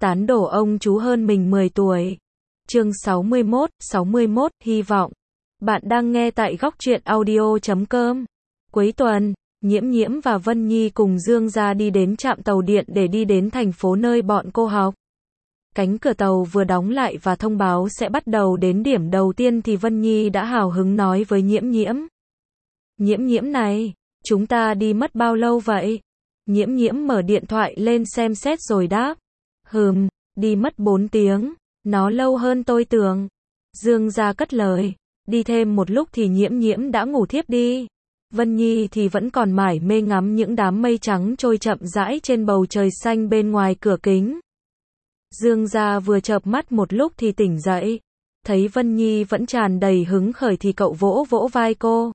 Tán đổ ông chú hơn mình 10 tuổi. Chương 61, hy vọng. Bạn đang nghe tại góc truyện audio.com. Cuối tuần, Nhiễm Nhiễm và Vân Nhi cùng Dương Gia đi đến trạm tàu điện để đi đến thành phố nơi bọn cô học. Cánh cửa tàu vừa đóng lại và thông báo sẽ bắt đầu đến điểm đầu tiên thì Vân Nhi đã hào hứng nói với Nhiễm Nhiễm. Nhiễm Nhiễm này, chúng ta đi mất bao lâu vậy? Nhiễm Nhiễm mở điện thoại lên xem xét rồi đáp. Đi mất 4 tiếng, nó lâu hơn tôi tưởng. Dương Gia cất lời, đi thêm một lúc thì Nhiễm Nhiễm đã ngủ thiếp đi. Vân Nhi thì vẫn còn mải mê ngắm những đám mây trắng trôi chậm rãi trên bầu trời xanh bên ngoài cửa kính. Dương Gia vừa chợp mắt một lúc thì tỉnh dậy, thấy Vân Nhi vẫn tràn đầy hứng khởi thì cậu vỗ vỗ vai cô.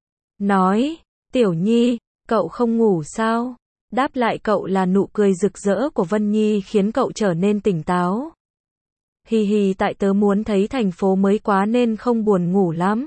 Nói, Tiểu Nhi, cậu không ngủ sao? Đáp lại cậu là nụ cười rực rỡ của Vân Nhi khiến cậu trở nên tỉnh táo. Hi, tại tớ muốn thấy thành phố mới quá nên không buồn ngủ lắm.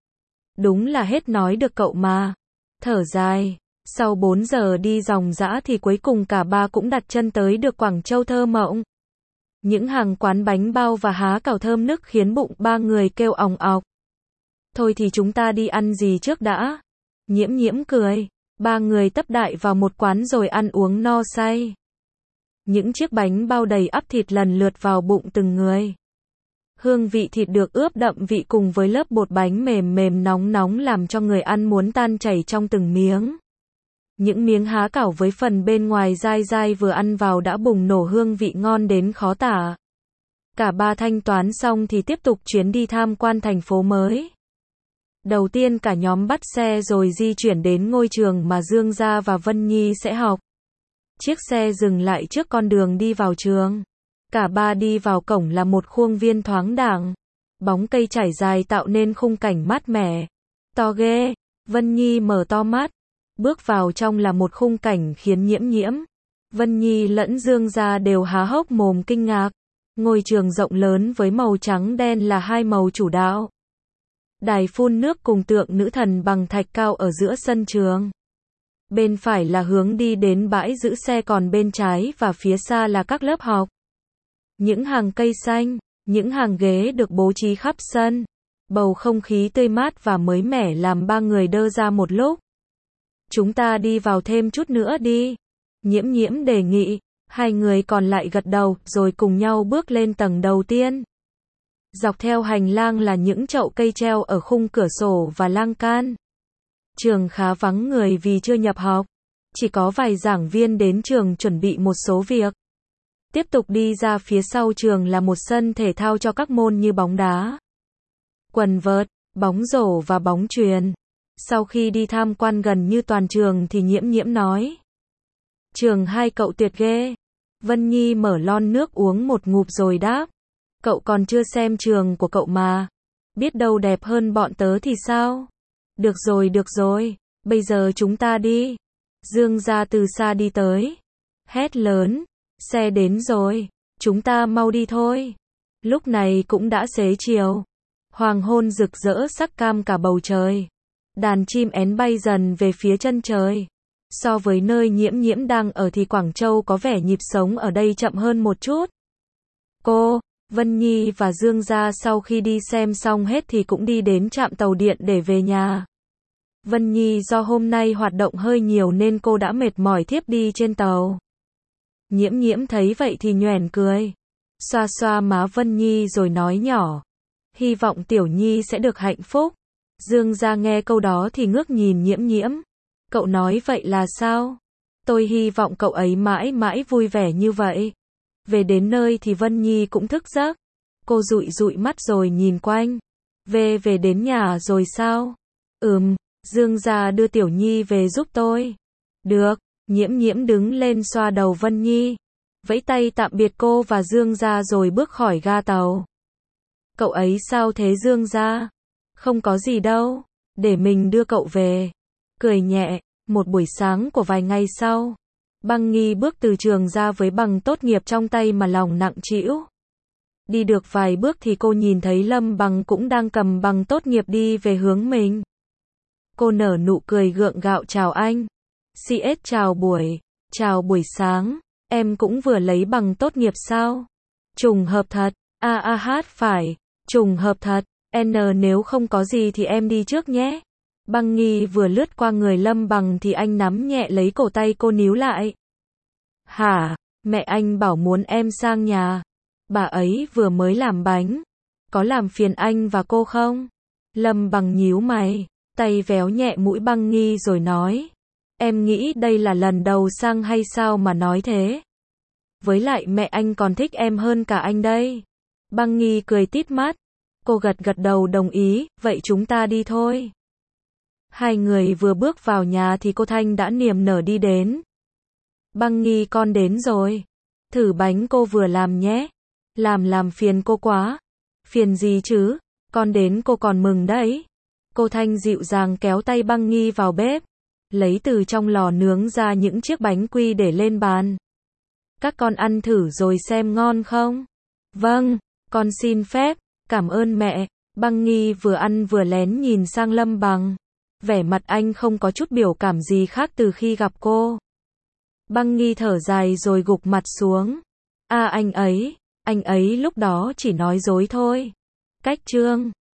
Đúng là hết nói được cậu mà. Thở dài, sau 4 giờ đi ròng rã thì cuối cùng cả ba cũng đặt chân tới được Quảng Châu thơ mộng. Những hàng quán bánh bao và há cảo thơm nức khiến bụng ba người kêu òng ọc. Thôi thì chúng ta đi ăn gì trước đã? Nhiễm Nhiễm cười. Ba người tấp đại vào một quán rồi ăn uống no say. Những chiếc bánh bao đầy ắp thịt lần lượt vào bụng từng người. Hương vị thịt được ướp đậm vị cùng với lớp bột bánh mềm mềm nóng nóng làm cho người ăn muốn tan chảy trong từng miếng. Những miếng há cảo với phần bên ngoài dai dai vừa ăn vào đã bùng nổ hương vị ngon đến khó tả. Cả ba thanh toán xong thì tiếp tục chuyến đi tham quan thành phố mới. Đầu tiên cả nhóm bắt xe rồi di chuyển đến ngôi trường mà Dương Gia và Vân Nhi sẽ học. Chiếc xe dừng lại trước con đường đi vào trường. Cả ba đi vào cổng là một khuôn viên thoáng đãng. Bóng cây trải dài tạo nên khung cảnh mát mẻ. To ghê, Vân Nhi mở to mắt. Bước vào trong là một khung cảnh khiến Nhiễm Nhiễm, Vân Nhi lẫn Dương Gia đều há hốc mồm kinh ngạc. Ngôi trường rộng lớn với màu trắng đen là hai màu chủ đạo. Đài phun nước cùng tượng nữ thần bằng thạch cao ở giữa sân trường. Bên phải là hướng đi đến bãi giữ xe còn bên trái và phía xa là các lớp học. Những hàng cây xanh, những hàng ghế được bố trí khắp sân. Bầu không khí tươi mát và mới mẻ làm ba người đơ ra một lúc. Chúng ta đi vào thêm chút nữa đi. Nhiễm Nhiễm đề nghị. Hai người còn lại gật đầu rồi cùng nhau bước lên tầng đầu tiên. Dọc theo hành lang là những chậu cây treo ở khung cửa sổ và lan can. Trường khá vắng người vì chưa nhập học. Chỉ có vài giảng viên đến trường chuẩn bị một số việc. Tiếp tục đi ra phía sau trường là một sân thể thao cho các môn như bóng đá, quần vợt, bóng rổ và bóng chuyền. Sau khi đi tham quan gần như toàn trường thì Nhiễm Nhiễm nói. Trường hai cậu tuyệt ghê. Vân Nhi mở lon nước uống một ngụm rồi đáp. Cậu còn chưa xem trường của cậu mà. Biết đâu đẹp hơn bọn tớ thì sao? Được rồi, bây giờ chúng ta đi. Dương Gia từ xa đi tới. Hét lớn, xe đến rồi, chúng ta mau đi thôi. Lúc này cũng đã xế chiều. Hoàng hôn rực rỡ sắc cam cả bầu trời. Đàn chim én bay dần về phía chân trời. So với nơi Nhiễm Nhiễm đang ở thì Quảng Châu có vẻ nhịp sống ở đây chậm hơn một chút. Cô, Vân Nhi và Dương Gia sau khi đi xem xong hết thì cũng đi đến trạm tàu điện để về nhà. Vân Nhi do hôm nay hoạt động hơi nhiều nên cô đã mệt mỏi thiếp đi trên tàu. Nhiễm Nhiễm thấy vậy thì nhoẻn cười. Xoa xoa má Vân Nhi rồi nói nhỏ. Hy vọng Tiểu Nhi sẽ được hạnh phúc. Dương Gia nghe câu đó thì ngước nhìn Nhiễm Nhiễm. Cậu nói vậy là sao? Tôi hy vọng cậu ấy mãi mãi vui vẻ như vậy. Về đến nơi thì Vân Nhi cũng thức giấc. Cô dụi dụi mắt rồi nhìn quanh. Về đến nhà rồi sao? Dương Gia đưa Tiểu Nhi về giúp tôi. Được, Nhiễm Nhiễm đứng lên xoa đầu Vân Nhi. Vẫy tay tạm biệt cô và Dương Gia rồi bước khỏi ga tàu. Cậu ấy sao thế Dương Gia? Không có gì đâu, để mình đưa cậu về. Cười nhẹ, một buổi sáng của vài ngày sau. Băng Nghi bước từ trường ra với bằng tốt nghiệp trong tay mà lòng nặng trĩu. Đi được vài bước thì cô nhìn thấy Lâm Bằng cũng đang cầm bằng tốt nghiệp đi về hướng mình. Cô nở nụ cười gượng gạo chào anh. CS chào buổi sáng, Em cũng vừa lấy bằng tốt nghiệp sao? Trùng hợp thật. Phải. Trùng hợp thật. Nếu không có gì thì em đi trước nhé. Băng Nghi vừa lướt qua người Lâm Bằng thì anh nắm nhẹ lấy cổ tay cô níu lại. Hả? Mẹ anh bảo muốn em sang nhà. Bà ấy vừa mới làm bánh. Có làm phiền anh và cô không? Lâm Bằng nhíu mày, tay véo nhẹ mũi Băng Nghi rồi nói. Em nghĩ đây là lần đầu sang hay sao mà nói thế? Với lại mẹ anh còn thích em hơn cả anh đây. Băng Nghi cười tít mắt. Cô gật gật đầu đồng ý, vậy chúng ta đi thôi. Hai người vừa bước vào nhà thì cô Thanh đã niềm nở đi đến. Băng Nghi con đến rồi. Thử bánh cô vừa làm nhé. Làm phiền cô quá. Phiền gì chứ, con đến cô còn mừng đấy. Cô Thanh dịu dàng kéo tay Băng Nghi vào bếp. Lấy từ trong lò nướng ra những chiếc bánh quy để lên bàn. Các con ăn thử rồi xem ngon không? Vâng, con xin phép, cảm ơn mẹ. Băng Nghi vừa ăn vừa lén nhìn sang Lâm Bằng. Vẻ mặt anh không có chút biểu cảm gì khác từ khi gặp cô. Băng Nghi thở dài rồi gục mặt xuống. Anh ấy lúc đó chỉ nói dối thôi. Cách chương